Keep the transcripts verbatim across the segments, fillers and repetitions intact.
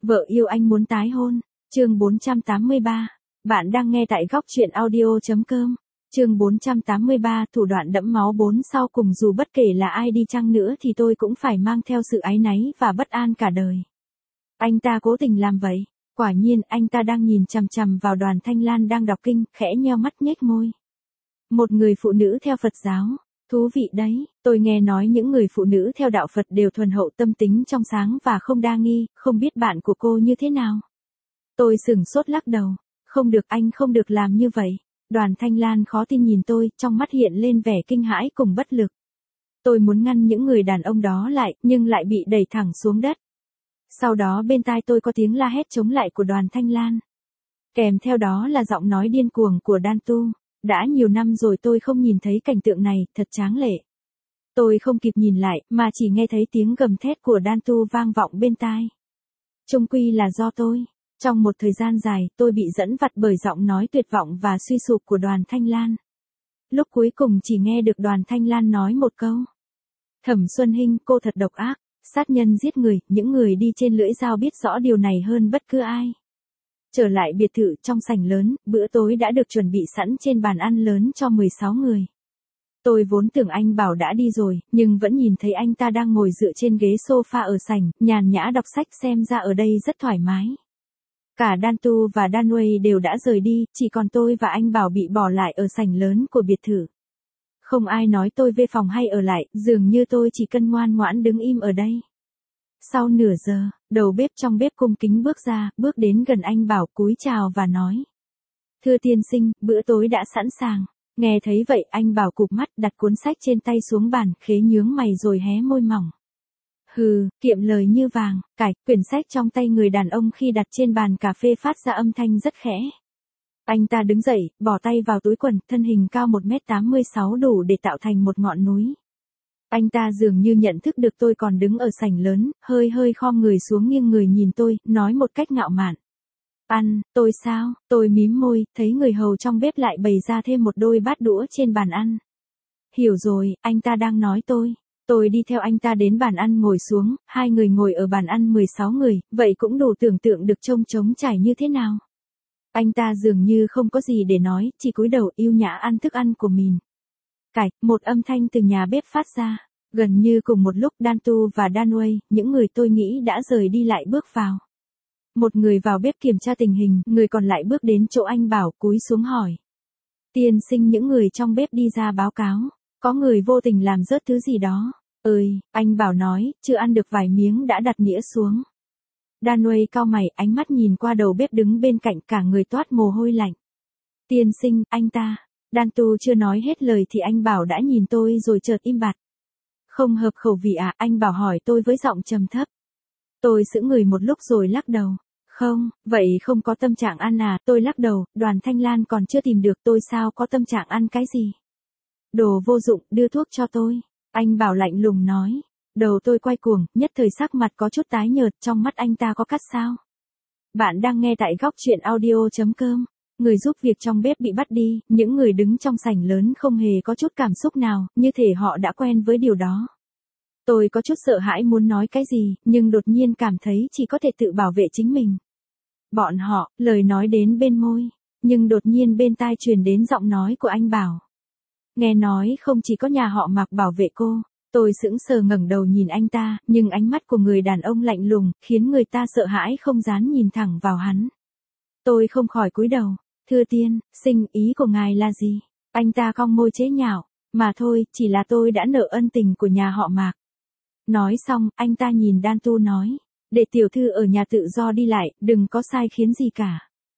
Vợ yêu anh muốn tái hôn. Chương bốn trăm tám mươi ba. Bạn đang nghe tại góc truyện audio.com. Chương bốn trăm tám mươi ba, thủ đoạn đẫm máu bốn sau cùng dù bất kể là ai đi chăng nữa thì tôi cũng phải mang theo sự áy náy và bất an cả đời. Anh ta cố tình làm vậy. Quả nhiên anh ta đang nhìn chằm chằm vào Đoàn Thanh Lan đang đọc kinh, khẽ nheo mắt nhếch môi. Một người phụ nữ theo Phật giáo. Thú vị đấy, tôi nghe nói những người phụ nữ theo đạo Phật đều thuần hậu tâm tính trong sáng và không đa nghi, không biết bạn của cô như thế nào. Tôi sửng sốt lắc đầu. Không được, anh không được làm như vậy. Đoàn Thanh Lan khó tin nhìn tôi, trong mắt hiện lên vẻ kinh hãi cùng bất lực. Tôi muốn ngăn những người đàn ông đó lại, nhưng lại bị đẩy thẳng xuống đất. Sau đó bên tai tôi có tiếng la hét chống lại của Đoàn Thanh Lan. Kèm theo đó là giọng nói điên cuồng của Đan Tu. Đã nhiều năm rồi tôi không nhìn thấy cảnh tượng này, thật tráng lệ. Tôi không kịp nhìn lại, mà chỉ nghe thấy tiếng gầm thét của Đan Tu vang vọng bên tai. Chung quy là do tôi. Trong một thời gian dài, tôi bị dẫn vặt bởi giọng nói tuyệt vọng và suy sụp của Đoàn Thanh Lan. Lúc cuối cùng chỉ nghe được Đoàn Thanh Lan nói một câu. Thẩm Xuân Hinh, cô thật độc ác, sát nhân giết người, những người đi trên lưỡi dao biết rõ điều này hơn bất cứ ai. Trở lại biệt thự trong sảnh lớn, bữa tối đã được chuẩn bị sẵn trên bàn ăn lớn cho mười sáu người. Tôi vốn tưởng anh Bảo đã đi rồi, nhưng vẫn nhìn thấy anh ta đang ngồi dựa trên ghế sofa ở sảnh, nhàn nhã đọc sách, xem ra ở đây rất thoải mái. Cả Đan Tu và Đan Uy đều đã rời đi, chỉ còn tôi và anh Bảo bị bỏ lại ở sảnh lớn của biệt thự. Không ai nói tôi về phòng hay ở lại, dường như tôi chỉ cần ngoan ngoãn đứng im ở đây. Sau nửa giờ, đầu bếp trong bếp cung kính bước ra, bước đến gần anh Bảo cúi chào và nói. Thưa tiên sinh, bữa tối đã sẵn sàng. Nghe thấy vậy anh Bảo cụp mắt đặt cuốn sách trên tay xuống bàn, khế nhướng mày rồi hé môi mỏng. Hừ, kiệm lời như vàng, cải, quyển sách trong tay người đàn ông khi đặt trên bàn cà phê phát ra âm thanh rất khẽ. Anh ta đứng dậy, bỏ tay vào túi quần, thân hình cao một mét tám mươi sáu đủ để tạo thành một ngọn núi. Anh ta dường như nhận thức được tôi còn đứng ở sảnh lớn, hơi hơi khom người xuống nghiêng người nhìn tôi, nói một cách ngạo mạn. Ăn, tôi sao? Tôi mím môi, thấy người hầu trong bếp lại bày ra thêm một đôi bát đũa trên bàn ăn. Hiểu rồi, anh ta đang nói tôi. Tôi đi theo anh ta đến bàn ăn ngồi xuống, hai người ngồi ở bàn ăn mười sáu người, vậy cũng đủ tưởng tượng được trông trống trải như thế nào. Anh ta dường như không có gì để nói, chỉ cúi đầu yêu nhã ăn thức ăn của mình. Cạch, một âm thanh từ nhà bếp phát ra. Gần như cùng một lúc Đan Tu và Đan Uy, những người tôi nghĩ đã rời đi lại bước vào. Một người vào bếp kiểm tra tình hình, người còn lại bước đến chỗ anh Bảo cúi xuống hỏi. Tiên sinh, những người trong bếp đi ra báo cáo, có người vô tình làm rớt thứ gì đó. Ơi, anh Bảo nói, chưa ăn được vài miếng đã đặt nĩa xuống. Đan Uy cau mày, ánh mắt nhìn qua đầu bếp đứng bên cạnh, cả người toát mồ hôi lạnh. Tiên sinh, anh ta. Đan Tu chưa nói hết lời thì anh Bảo đã nhìn tôi rồi chợt im bặt. Không hợp khẩu vị à, anh Bảo hỏi tôi với giọng trầm thấp. Tôi sững người một lúc rồi lắc đầu. Không, vậy không có tâm trạng ăn à, tôi lắc đầu, Đoàn Thanh Lan còn chưa tìm được tôi sao có tâm trạng ăn cái gì. Đồ vô dụng, đưa thuốc cho tôi. Anh Bảo lạnh lùng nói. Đầu tôi quay cuồng, nhất thời sắc mặt có chút tái nhợt, trong mắt anh ta có cắt sao. Bạn đang nghe tại góc truyện audio.com. Người giúp việc trong bếp bị bắt đi, những người đứng trong sảnh lớn không hề có chút cảm xúc nào, như thể họ đã quen với điều đó. Tôi có chút sợ hãi muốn nói cái gì, nhưng đột nhiên cảm thấy chỉ có thể tự bảo vệ chính mình. Bọn họ, lời nói đến bên môi, nhưng đột nhiên bên tai truyền đến giọng nói của anh Bảo. Nghe nói không chỉ có nhà họ Mạc bảo vệ cô. Tôi sững sờ ngẩng đầu nhìn anh ta, nhưng ánh mắt của người đàn ông lạnh lùng, khiến người ta sợ hãi không dám nhìn thẳng vào hắn. Tôi không khỏi cúi đầu. Thưa tiên, sinh, ý của ngài là gì? Anh ta cong môi chế nhạo. Mà thôi, chỉ là tôi đã nợ ân tình của nhà họ Mạc. Nói xong, anh ta nhìn Đan Tu nói. Để tiểu thư ở nhà tự do đi lại, đừng có sai khiến gì cả.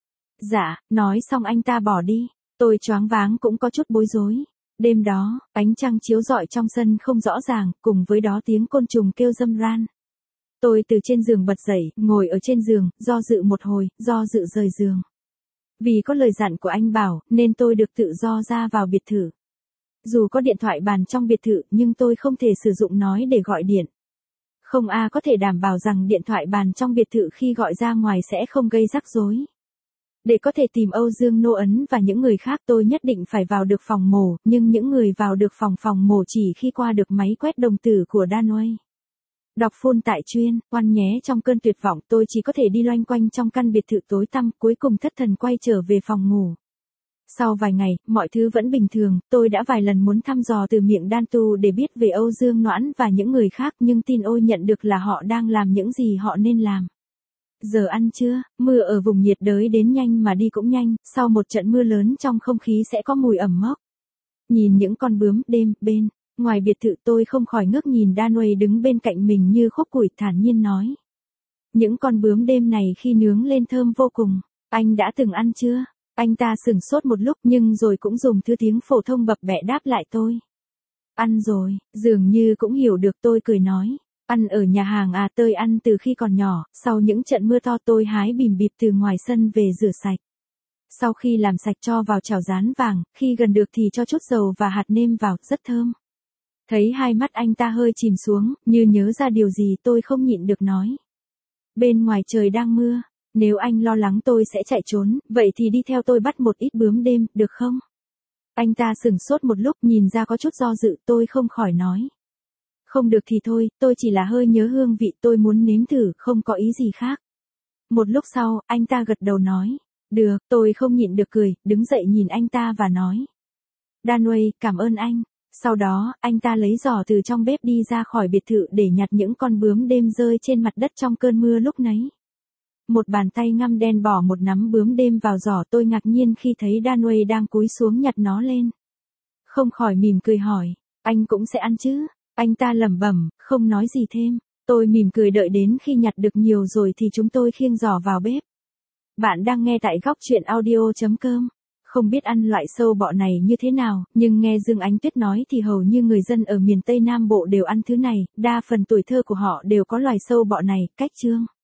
Dạ, nói xong anh ta bỏ đi. Tôi choáng váng cũng có chút bối rối. Đêm đó, ánh trăng chiếu rọi trong sân không rõ ràng, cùng với đó tiếng côn trùng kêu râm ran. Tôi từ trên giường bật dậy, ngồi ở trên giường, do dự một hồi, do dự rời giường. Vì có lời dặn của anh Bảo, nên tôi được tự do ra vào biệt thự. Dù có điện thoại bàn trong biệt thự, nhưng tôi không thể sử dụng nói để gọi điện. Không ai có thể đảm bảo rằng điện thoại bàn trong biệt thự khi gọi ra ngoài sẽ không gây rắc rối. Để có thể tìm Âu Dương Nô Ấn và những người khác tôi nhất định phải vào được phòng mổ, nhưng những người vào được phòng phòng mổ chỉ khi qua được máy quét đồng tử của Đan Uy. Đọc full tại chuyên, quan nhé trong cơn tuyệt vọng tôi chỉ có thể đi loanh quanh trong căn biệt thự tối tăm, cuối cùng thất thần quay trở về phòng ngủ. Sau vài ngày, mọi thứ vẫn bình thường, tôi đã vài lần muốn thăm dò từ miệng Đan Tu để biết về Âu Dương Noãn và những người khác nhưng tin ôi nhận được là họ đang làm những gì họ nên làm. Giờ ăn trưa, mưa ở vùng nhiệt đới đến nhanh mà đi cũng nhanh, sau một trận mưa lớn trong không khí sẽ có mùi ẩm mốc. Nhìn những con bướm đêm bên ngoài biệt thự tôi không khỏi ngước nhìn Danway đứng bên cạnh mình như khúc củi thản nhiên nói. Những con bướm đêm này khi nướng lên thơm vô cùng, anh đã từng ăn chưa? Anh ta sửng sốt một lúc nhưng rồi cũng dùng thứ tiếng phổ thông bập bẹ đáp lại tôi. Ăn rồi, dường như cũng hiểu được tôi cười nói. Ăn ở nhà hàng à, tôi ăn từ khi còn nhỏ, sau những trận mưa to tôi hái bìm bịp từ ngoài sân về rửa sạch. Sau khi làm sạch cho vào chảo rán vàng, khi gần được thì cho chút dầu và hạt nêm vào, rất thơm. Thấy hai mắt anh ta hơi chìm xuống, như nhớ ra điều gì tôi không nhịn được nói. Bên ngoài trời đang mưa, nếu anh lo lắng tôi sẽ chạy trốn, vậy thì đi theo tôi bắt một ít bướm đêm, được không? Anh ta sửng sốt một lúc nhìn ra có chút do dự, tôi không khỏi nói. Không được thì thôi, tôi chỉ là hơi nhớ hương vị tôi muốn nếm thử, không có ý gì khác. Một lúc sau, anh ta gật đầu nói. Được, tôi không nhịn được cười, đứng dậy nhìn anh ta và nói. Danway, cảm ơn anh. Sau đó, anh ta lấy giỏ từ trong bếp đi ra khỏi biệt thự để nhặt những con bướm đêm rơi trên mặt đất trong cơn mưa lúc nấy. Một bàn tay ngăm đen bỏ một nắm bướm đêm vào giỏ, tôi ngạc nhiên khi thấy Danway đang cúi xuống nhặt nó lên. Không khỏi mỉm cười hỏi, anh cũng sẽ ăn chứ? Anh ta lẩm bẩm, không nói gì thêm. Tôi mỉm cười đợi đến khi nhặt được nhiều rồi thì chúng tôi khiêng giỏ vào bếp. Bạn đang nghe tại góc truyện audio chấm com. Không biết ăn loại sâu bọ này như thế nào, nhưng nghe Dương Ánh Tuyết nói thì hầu như người dân ở miền Tây Nam Bộ đều ăn thứ này, đa phần tuổi thơ của họ đều có loài sâu bọ này. Cách chương